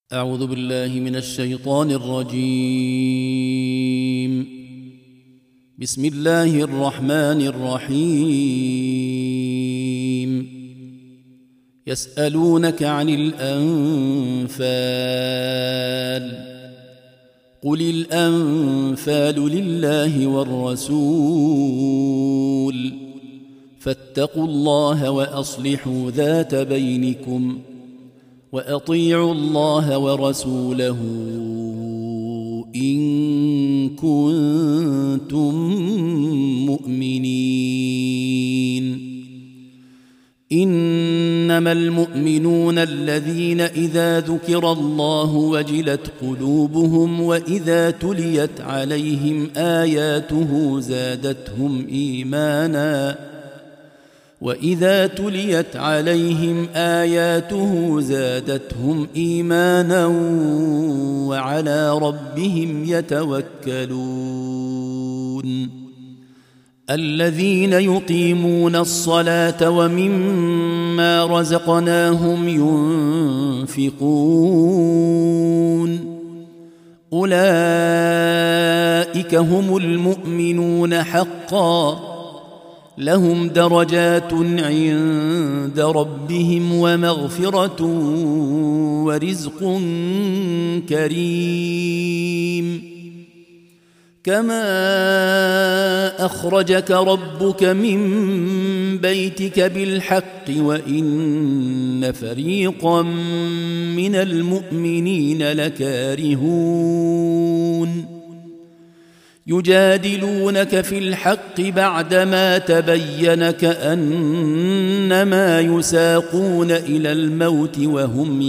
أعوذ بالله من الشيطان الرجيم. بسم الله الرحمن الرحيم. يسألونك عن الأنفال قل الأنفال لله والرسول فاتقوا الله وأصلحوا ذات بينكم وأطيعوا الله ورسوله إن كنتم مؤمنين. إنما المؤمنون الذين إذا ذكر الله وجلت قلوبهم وإذا تليت عليهم آياته زادتهم إيمانا وعلى ربهم يتوكلون. الذين يقيمون الصلاة ومما رزقناهم ينفقون أولئك هم المؤمنون حقا لهم درجات عند ربهم ومغفرة ورزق كريم. كما أخرجك ربك من بيتك بالحق وإن فريقا من المؤمنين لكارهون يجادلونك في الحق بعدما تبين كأنما يساقون إلى الموت وهم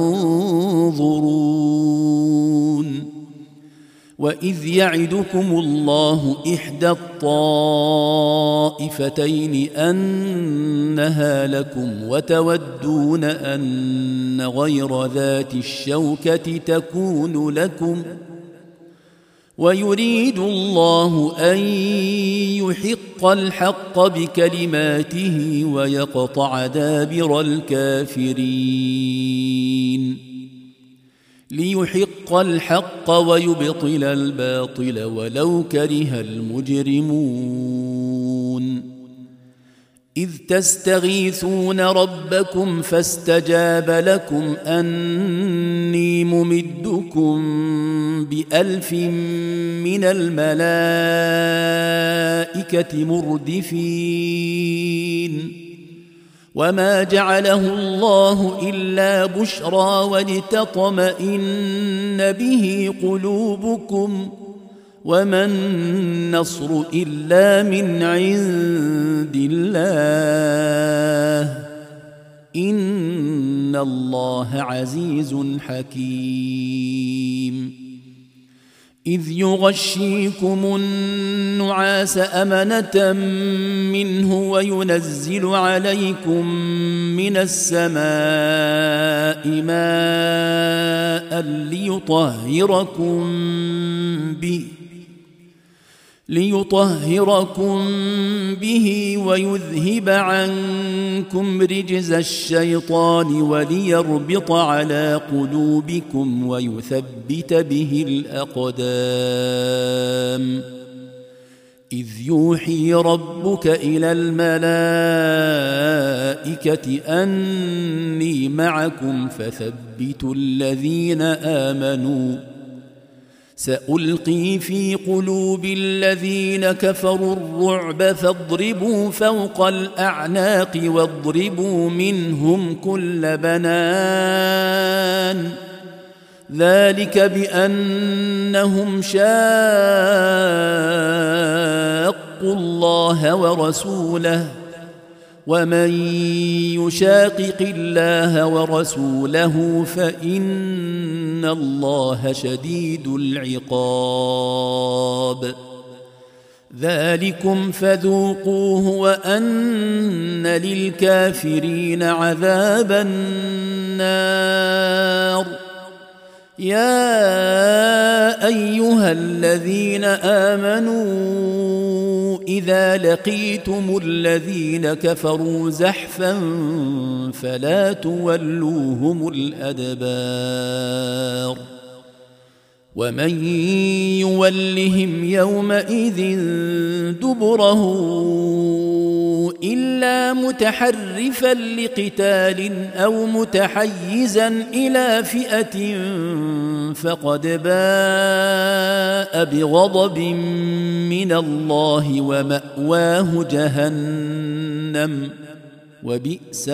ينظرون. وإذ يعدكم الله إحدى الطائفتين أنها لكم وتودون أن غير ذات الشوكة تكون لكم ويريد الله أن يحق الحق بكلماته ويقطع دابر الكافرين ليحق الحق ويبطل الباطل ولو كره المجرمون. إذ تستغيثون ربكم فاستجاب لكم أني ممدكم ب1000 من الملائكة مردفين. وما جعله الله إلا بشرى ولتطمئن به قلوبكم وما النصر إلا من عند الله إن الله عزيز حكيم. إذ يغشيكم النعاس أمنة منه وينزل عليكم من السماء ماء ليطهركم به ويذهب عنكم رجز الشيطان وليربط على قلوبكم ويثبت به الأقدام. إذ يوحي ربك إلى الملائكة أني معكم فثبتوا الذين آمنوا سألقي في قلوب الذين كفروا الرعب فاضربوا فوق الأعناق واضربوا منهم كل بنان ذلك بأنهم شاقوا الله ورسوله ومن يشاقق الله ورسوله فإن الله شديد العقاب. ذلكم فذوقوه وأن للكافرين عذاب النار. يا أيها الذين آمنوا إذا لقيتم الذين كفروا زحفا فلا تولوهم الأدبار ومن يولهم يومئذ دبره إلا متحرفا لقتال أو متحيزا إلى فئة فقد باء بغضب من الله ومأواه جهنم وبئس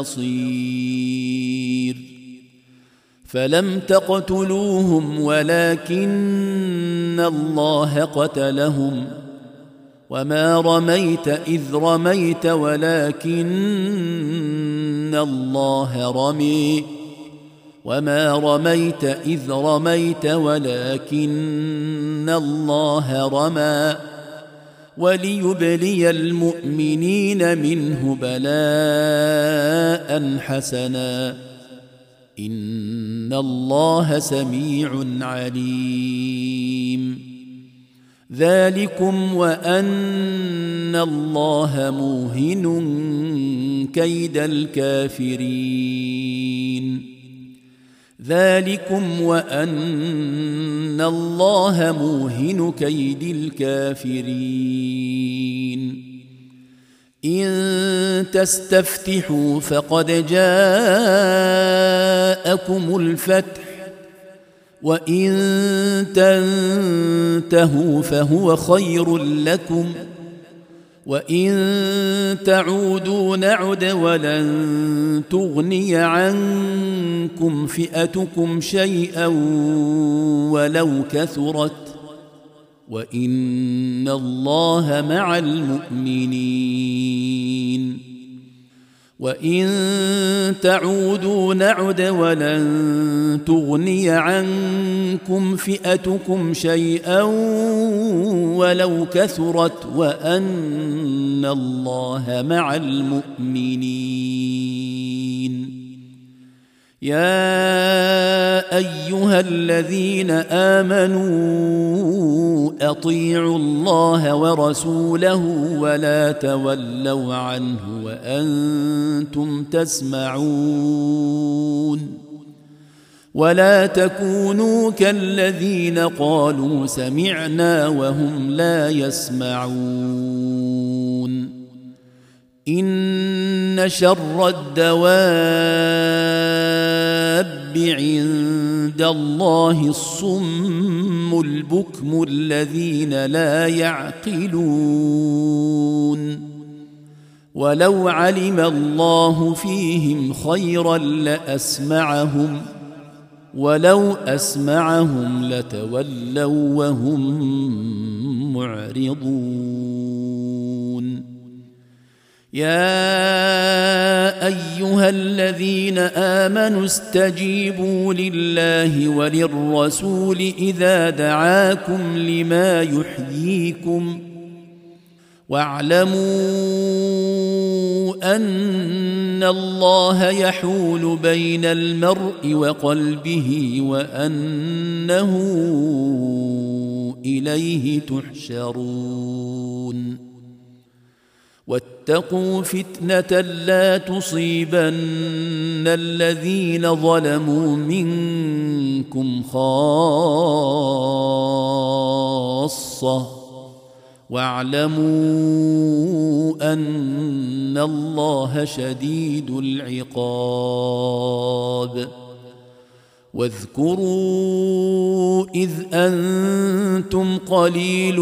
المصير فلم تقتلوهم ولكن الله قتلهم وما رميت إذ رميت ولكن الله رمي وما رميت إذ رميت ولكن الله رمى وليبلي المؤمنين منه بلاء حسنا إن الله سميع عليم ذلكم وأن الله موهن كيد الكافرين ذلكم وأن الله موهن كيد الكافرين إن تستفتحوا فقد جاءكم الفتح وإن تنتهوا فهو خير لكم وإن تعودوا نعد ولن تغني عنكم فئتكم شيئا ولو كثرت وإن الله مع المؤمنين وإن تعودوا نعد ولن تغني عنكم فئتكم شيئا ولو كثرت وأن الله مع المؤمنين يا أيها الذين آمنوا أطيعوا الله ورسوله ولا تولوا عنه وأنتم تسمعون ولا تكونوا كالذين قالوا سمعنا وهم لا يسمعون إن شر الدواب عند الله الصم البكم الذين لا يعقلون ولو علم الله فيهم خيرا لأسمعهم ولو أسمعهم لتولوا وهم معرضون يا أيها الذين آمنوا استجيبوا لله وللرسول إذا دعاكم لما يحييكم واعلموا أن الله يحول بين المرء وقلبه وأنه إليه تحشرون واتقوا فتنة لا تصيبن الذين ظلموا منكم خاصة واعلموا أن الله شديد العقاب واذكروا إذ أنتم قليل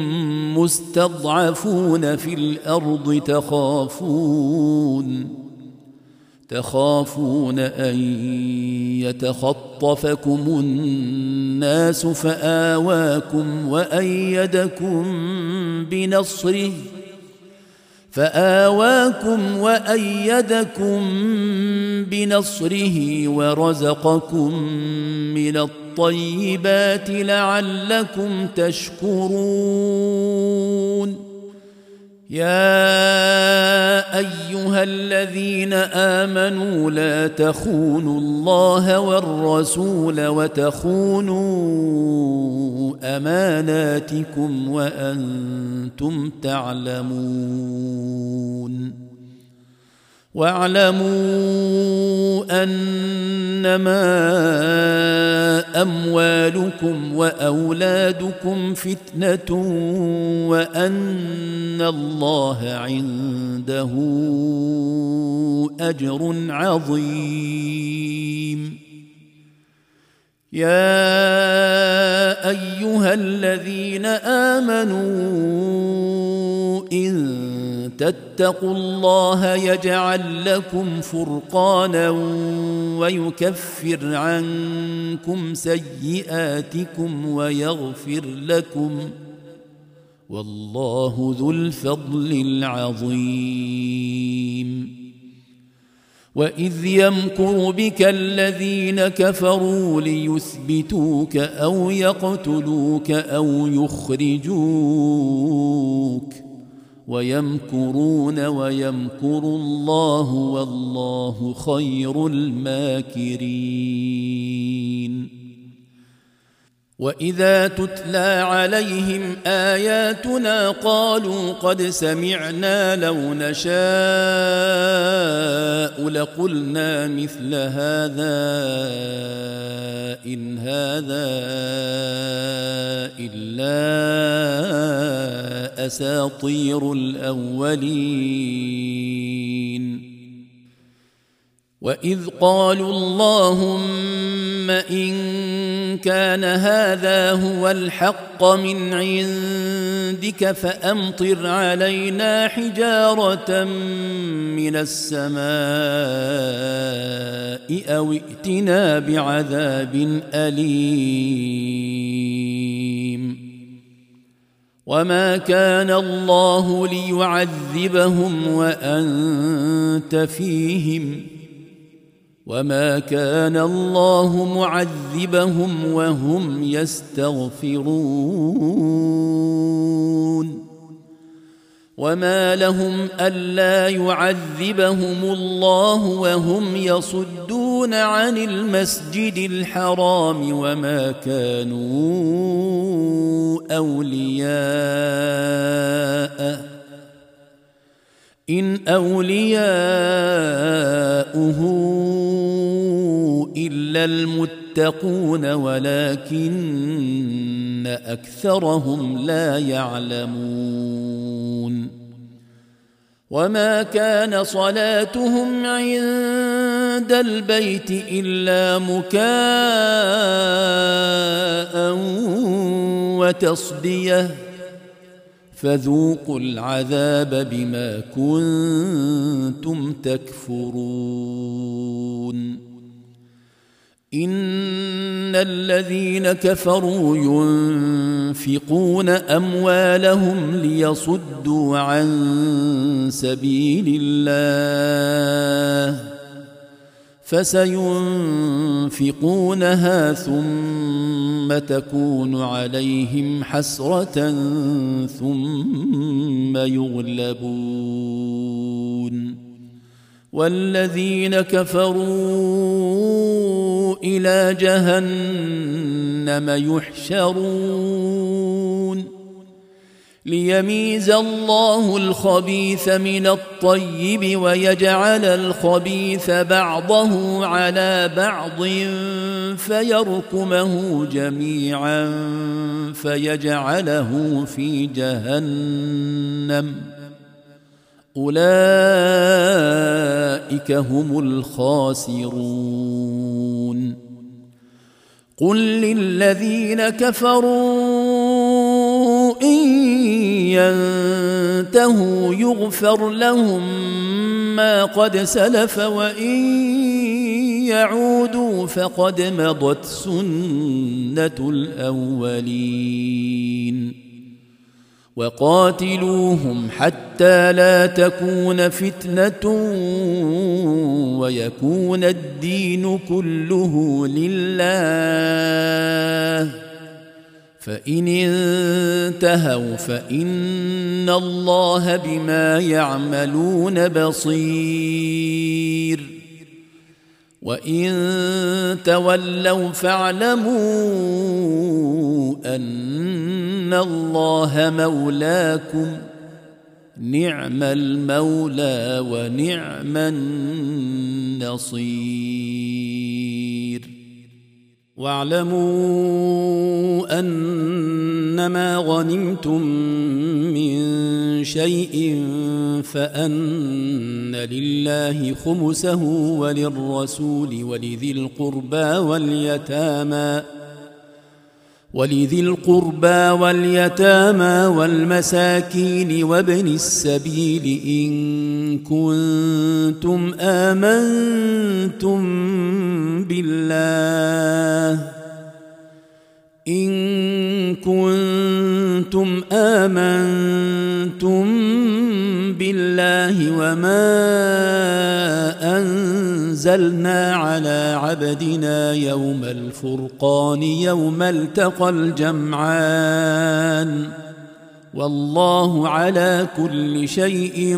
مستضعفون في الأرض تخافون أن يتخطفكم الناس فآواكم وأيدكم بنصره ورزقكم من الطيبات لعلكم تشكرون يا أيها الذين آمنوا لا تخونوا الله والرسول وتخونوا أماناتكم وأنتم تعلمون واعلموا أنما أموالكم وأولادكم فتنة وأن الله عنده أجر عظيم. يا أيها الذين آمنوا إن تتقوا الله يجعل لكم فرقانا ويكفر عنكم سيئاتكم ويغفر لكم والله ذو الفضل العظيم. وإذ يمكر بك الذين كفروا ليثبتوك أو يقتلوك أو يخرجوك ويمكرون ويمكر الله والله خير الماكرين. وإذا تتلى عليهم آياتنا قالوا قد سمعنا لو نشاء لقلنا مثل هذا إن هذا إلا أساطير الأولين. وإذ قالوا اللهم إن كان هذا هو الحق من عندك فأمطر علينا حجارة من السماء أو ائتنا بعذاب أليم. وما كان الله ليعذبهم وأنت فيهم وما كان الله معذبهم وهم يستغفرون. وما لهم ألا يعذبهم الله وهم يصدون عن المسجد الحرام وما كانوا أولياءه إن أولياؤه إلا المتقون ولكن أكثرهم لا يعلمون. وما كان صلاتهم عند البيت إلا مكاء وتصدية فذوقوا العذاب بما كنتم تكفرون. إن الذين كفروا ينفقون أموالهم ليصدوا عن سبيل الله فسينفقونها ثم تكون عليهم حسرة ثم يغلبون والذين كفروا إلى جهنم يحشرون ليميز الله الخبيث من الطيب ويجعل الخبيث بعضه على بعض فيركمه جميعا فيجعله في جهنم أولئك هم الخاسرون. قل للذين كفروا إن ينتهوا يغفر لهم ما قد سلف وإن يعودوا فقد مضت سنة الأولين. وقاتلوهم حتى لا تكون فتنة ويكون الدين كله لله فإن انتهوا فإن الله بما يعملون بصير وإن تولوا فاعلموا أن الله مولاكم نعم المولى ونعم النصير واعلموا أنما غنمتم من شيء فأن لله خمسه وللرسول ولذي القربى واليتامى والمساكين وابن السبيل إن كنتم آمنتم بالله وما أنزلنا على عبدنا يوم الفرقان يوم التقى الجمعان والله على كل شيء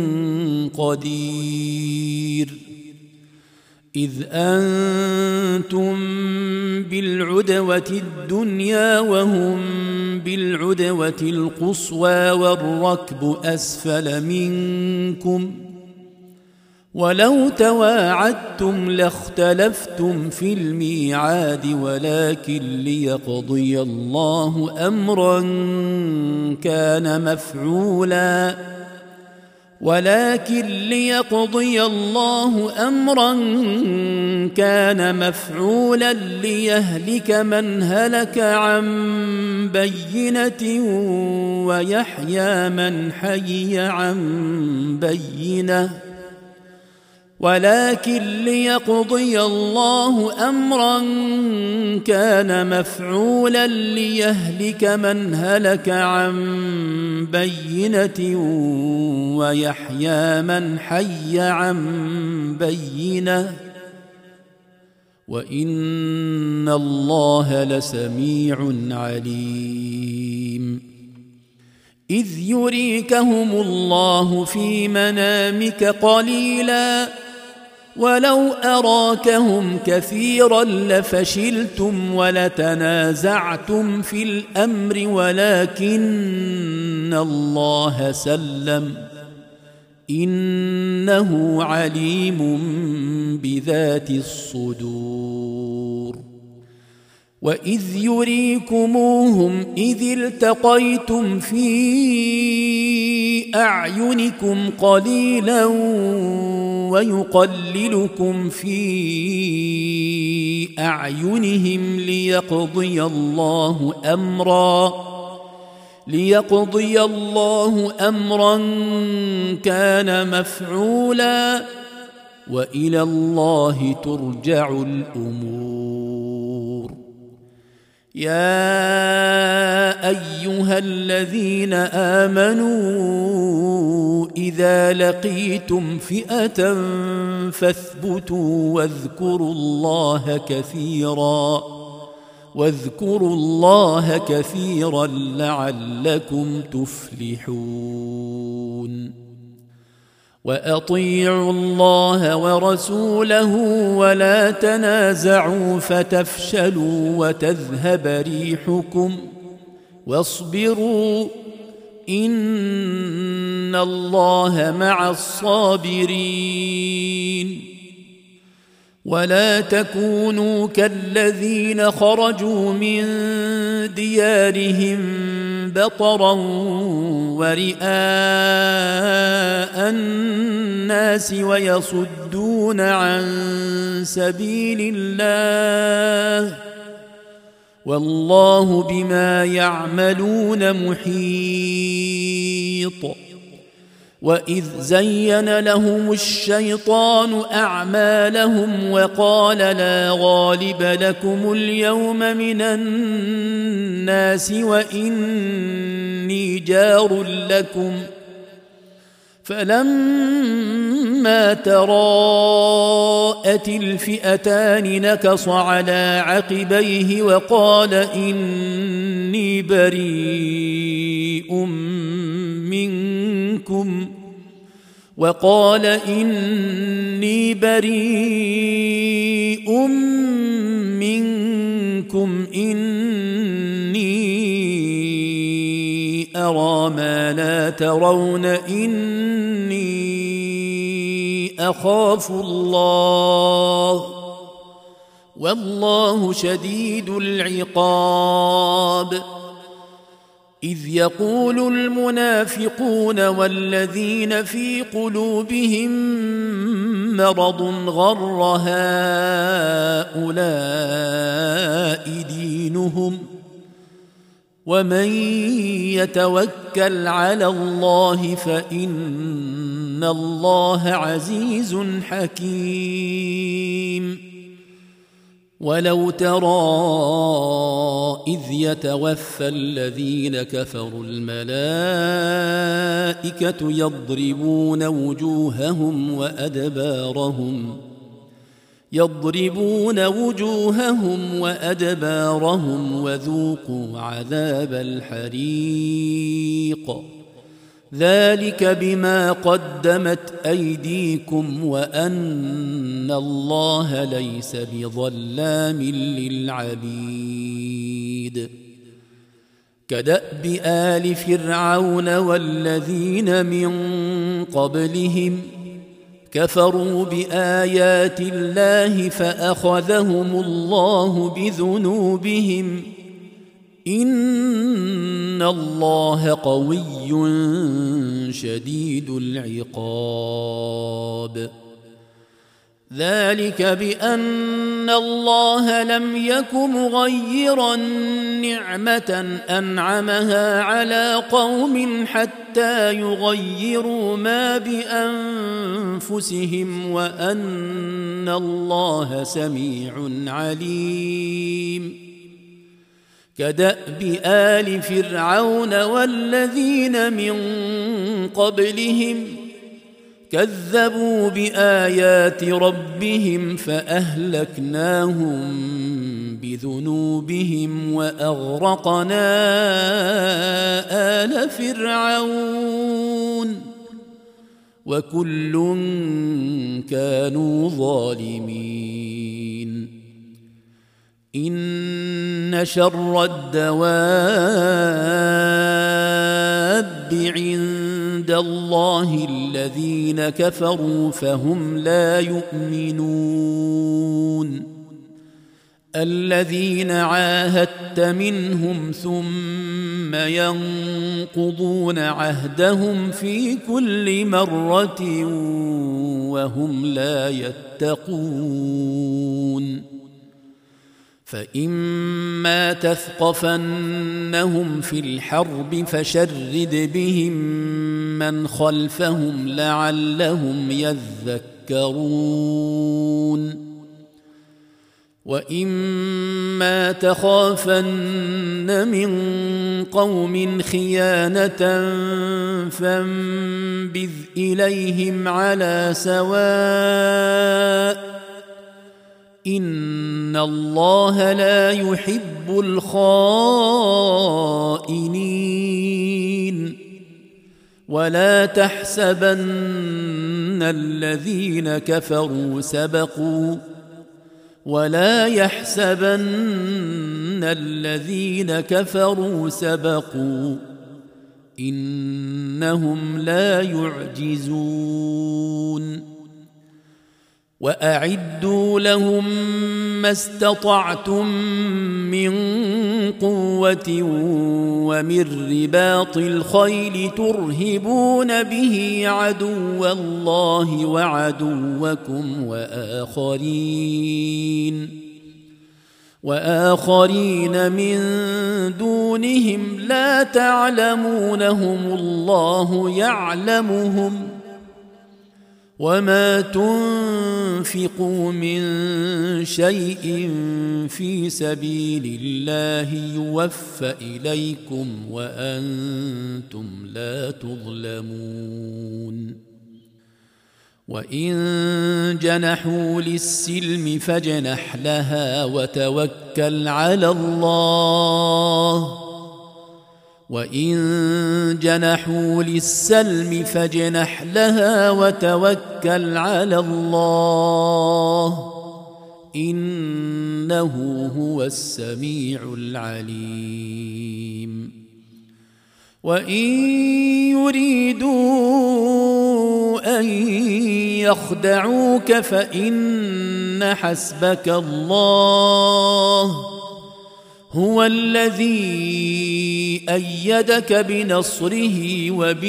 قدير إذ أنتم بالعدوة الدنيا وهم بالعدوة القصوى والركب أسفل منكم ولو تواعدتم لاختلفتم في الميعاد ولكن ليقضي الله أمرا كان مفعولا ليهلك من هلك عن بينة ويحيى من حي عن بينة ولكن ليقضي الله أمرا كان مفعولا ليهلك من هلك عن بينة ويحيى من حي عن بينة وإن الله لسميع عليم إذ يريكهم الله في منامك قليلا ولو أراكهم كثيرا لفشلتم ولتنازعتم في الأمر ولكن الله سلم إنه عليم بذات الصدور وإذ يريكموهم إذ التقيتم في أعينكم قليلا ويقللكم في أعينهم ليقضي الله أمرا كان مفعولا وإلى الله ترجع الأمور يا أيها الذين آمنوا إذا لقيتم فئة فاثبتوا واذكروا الله كثيرا لعلكم تفلحون وأطيعوا الله ورسوله ولا تنازعوا فتفشلوا وتذهب ريحكم واصبروا إن الله مع الصابرين ولا تكونوا كالذين خرجوا من ديارهم بطرا ورئاء الناس ويصدون عن سبيل الله والله بما يعملون محيط وإذ زين لهم الشيطان أعمالهم وقال لا غالب لكم اليوم من الناس وإني جار لكم فلما تراءت الفئتان نكص على عقبيه وقال إني بريء منكم إني أرى ما لا ترون إني أخاف الله والله شديد العقاب. إذ يقول المنافقون والذين في قلوبهم مرض غر هؤلاء دينهم ومن يتوكل على الله فإن الله عزيز حكيم. ولو ترى إذ يتوفى الذين كفروا الملائكة يضربون وجوههم وأدبارهم وذوقوا عذاب الحريق ذلك بما قدمت أيديكم وأن الله ليس بظلام للعبيد. كدأب آل فرعون والذين من قبلهم كفروا بآيات الله فأخذهم الله بذنوبهم إن الله قوي شديد العقاب. ذلك بأن الله لم يك مغيرا نعمة أنعمها على قوم حتى يغيروا ما بأنفسهم وأن الله سميع عليم. كدأب آل فرعون والذين من قبلهم كذبوا بآيات ربهم فأهلكناهم بذنوبهم وأغرقنا آل فرعون وكل كانوا ظالمين. إن شر الدواب عند الله الذين كفروا فهم لا يؤمنون. الذين عاهدت منهم ثم ينقضون عهدهم في كل مرة وهم لا يتقون. فإما تثقفنهم في الحرب فشرد بهم من خلفهم لعلهم يذكرون. وإما تخافن من قوم خيانة فانبذ إليهم على سواء إن الله لا يحب الخائنين. ولا تحسبن الذين كفروا سبقوا ولا يحسبن الذين كفروا سبقوا إنهم لا يعجزون. وأعدوا لهم ما استطعتم من قوة ومن رباط الخيل ترهبون به عدو الله وعدوكم وآخرين من دونهم لا تعلمونهم الله يعلمهم وما تنفقوا من شيء في سبيل الله يوفى إليكم وأنتم لا تظلمون وإن جنحوا للسلم فاجنح لها وتوكل على الله وإن جنحوا للسلم فاجنح لها وتوكل على الله إنه هو السميع العليم وإن يريدوا أن يخدعوك فإن حسبك الله هو الذي أيدك بنصره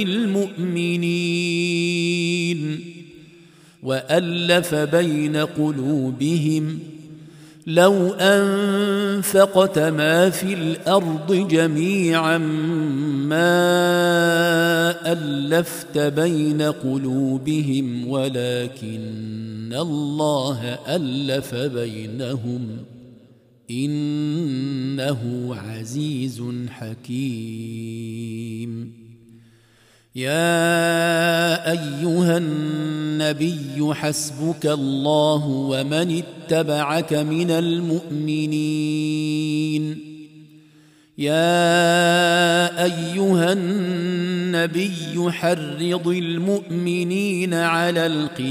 وبالمؤمنين وألف بين قلوبهم لو أنفقت ما في الأرض جميعا ما ألفت بين قلوبهم ولكن الله ألف بينهم إنه عزيز حكيم يا أيها النبي حسبك الله ومن اتبعك من المؤمنين يا أيها النبي حرض المؤمنين على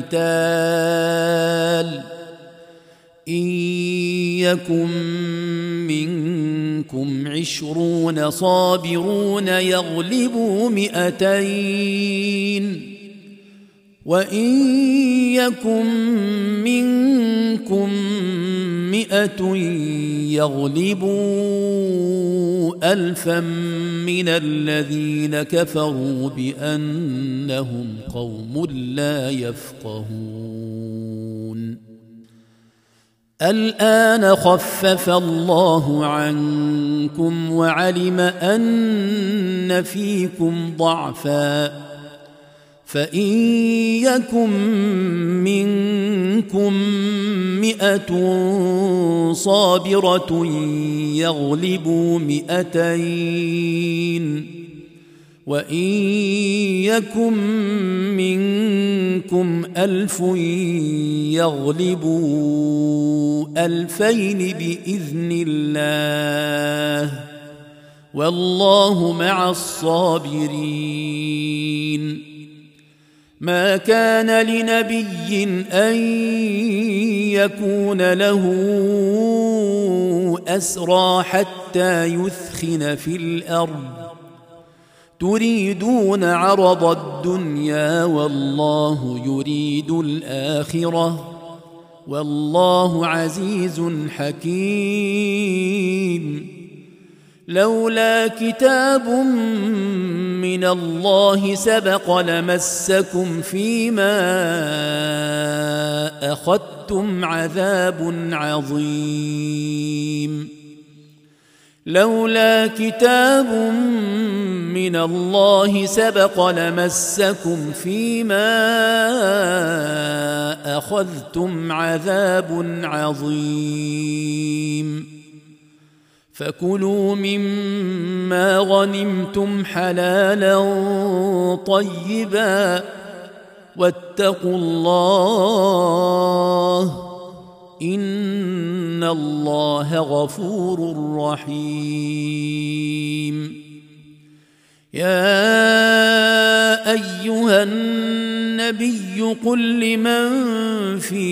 القتال إن يكن منكم 20 صابرون يغلبوا 200 وإن يكن منكم 100 يغلبوا 1000 من الذين كفروا بأنهم قوم لا يفقهون الآن خفف الله عنكم وعلم أن فيكم ضعفا فإن يكن منكم 100 صابرة يغلبوا 200 وإن يكن منكم 1000 يغلبوا 2000 بإذن الله والله مع الصابرين ما كان لنبي أن يكون له أسرى حتى يثخن في الأرض تريدون عرض الدنيا والله يريد الآخرة والله عزيز حكيم لولا كتاب من الله سبق لمسكم فيما أخذتم عذاب عظيم لولا كتاب من الله سبق لمسكم فيما أخذتم عذاب عظيم فكلوا مما غنمتم حلالا طيبا واتقوا الله إن الله غفور رحيم يا أيها النبي قل لمن في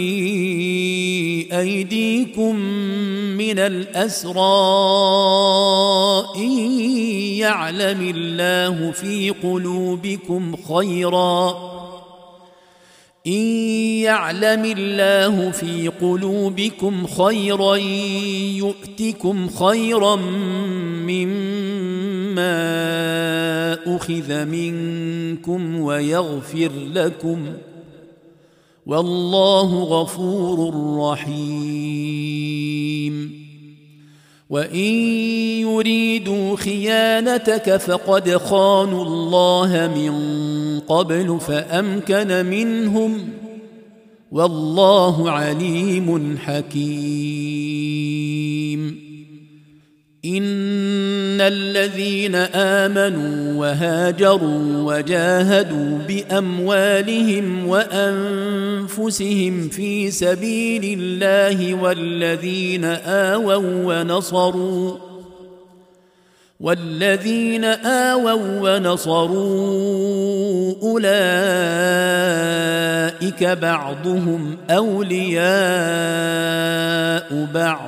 أيديكم من الأسرى إن يعلم الله في قلوبكم خيرا إن يعلم الله في قلوبكم خيرا يؤتكم خيرا مما أخذ منكم ويغفر لكم والله غفور رحيم وإن يريدوا خيانتك فقد خانوا الله من قبل فأمكن منهم والله عليم حكيم إن الذين آمنوا وهاجروا وجاهدوا بأموالهم وأنفسهم في سبيل الله والذين آووا ونصروا أولئك بعضهم أولياء بعض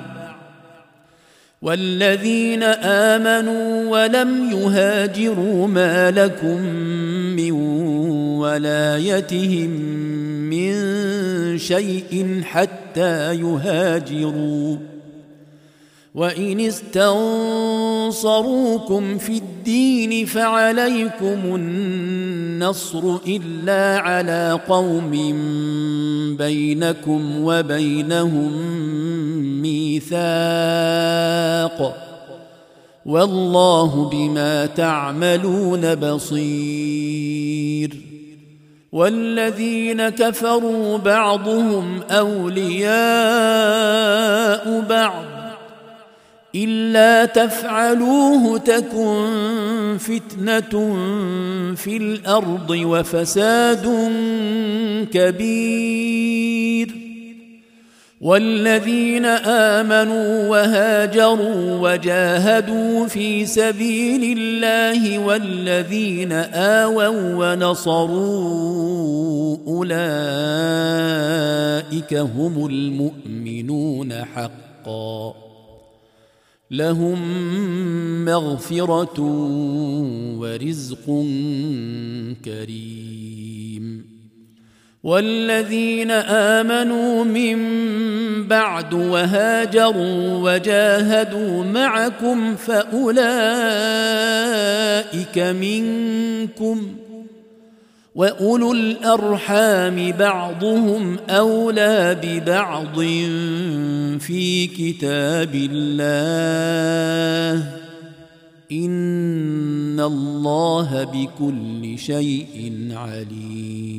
والذين آمنوا ولم يهاجروا ما لكم من ولايتهم من شيء حتى يهاجروا وإن استنصروكم في الدين فعليكم النصر إلا على قوم بينكم وبينهم ميثاق والله بما تعملون بصير والذين كفروا بعضهم أولياء بعض إلا تفعلوه تكن فتنة في الأرض وفساد كبير والذين آمنوا وهاجروا وجاهدوا في سبيل الله والذين آووا ونصروا أولئك هم المؤمنون حقا لهم مغفرة ورزق كريم والذين آمنوا من بعد وهاجروا وجاهدوا معكم فأولئك منكم وأولو الأرحام بعضهم أولى ببعض في كتاب الله إن الله بكل شيء عليم